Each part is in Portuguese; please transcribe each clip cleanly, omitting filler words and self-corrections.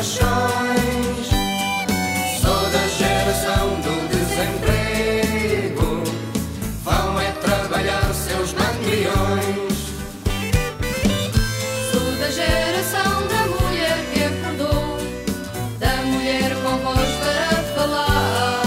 paixões. Sou da geração do desemprego, vão é trabalhar seus mandriões. Sou da geração da mulher que acordou, da mulher com voz para falar.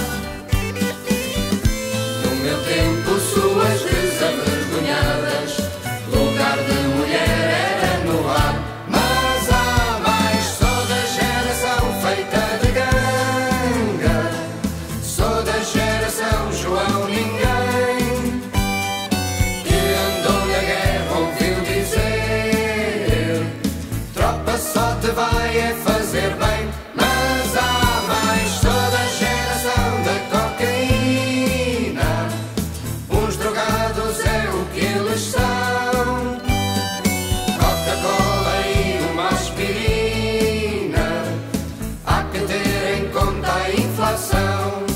No meu tempo suas desavergonhadas, lugar de mulher era no ar. Mas há mais, sou da geração feita de ganga, sou da geração João Ninguém, que andou na guerra, ouviu dizer: tropa só te vai é fazer bem. Mas há mais, sou da geração da cocaína, uns drogados é o que eles são. Coca-Cola e uma aspirina, há que ter em conta a inflação.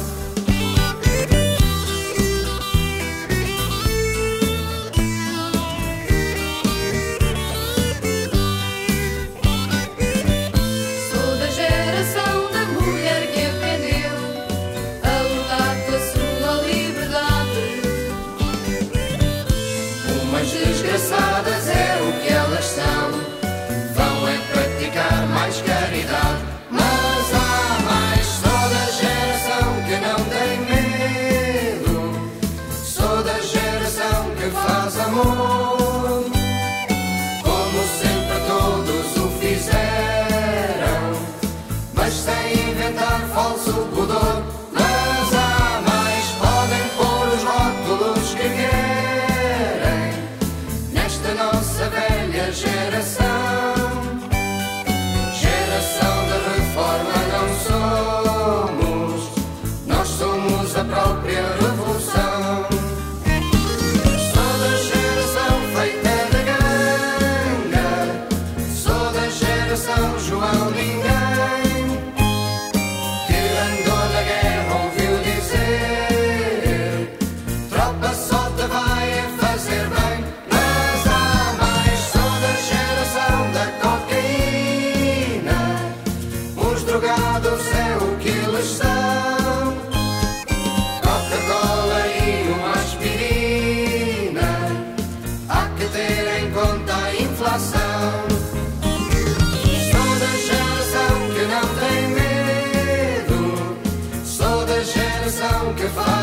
Sou da geração da mulher que aprendeu a lutar pela sua liberdade. Umas desgraçadas é o que elas são, vão é praticar mais caridade. Mas há mais, sou da geração que não tem medo, sou da geração que faz amor, como sempre todos o fizeram, mas sem inventar falso pudor. Mas há mais, podem pôr os rótulos que querem nesta nossa velha geração. Geração da reforma não somos, nós somos a própria revolução. Sou da geração feita de ganga, sou da geração João Ninguém, que andou na guerra, ouviu dizer: tropa só te vai é fazer bem. Mas há mais, sou da geração da cocaína, os drogados é o que eles são. Coca-Cola e uma aspirina, há que ter em conta a inflação. Sou da geração que não tem medo, sou da geração que faz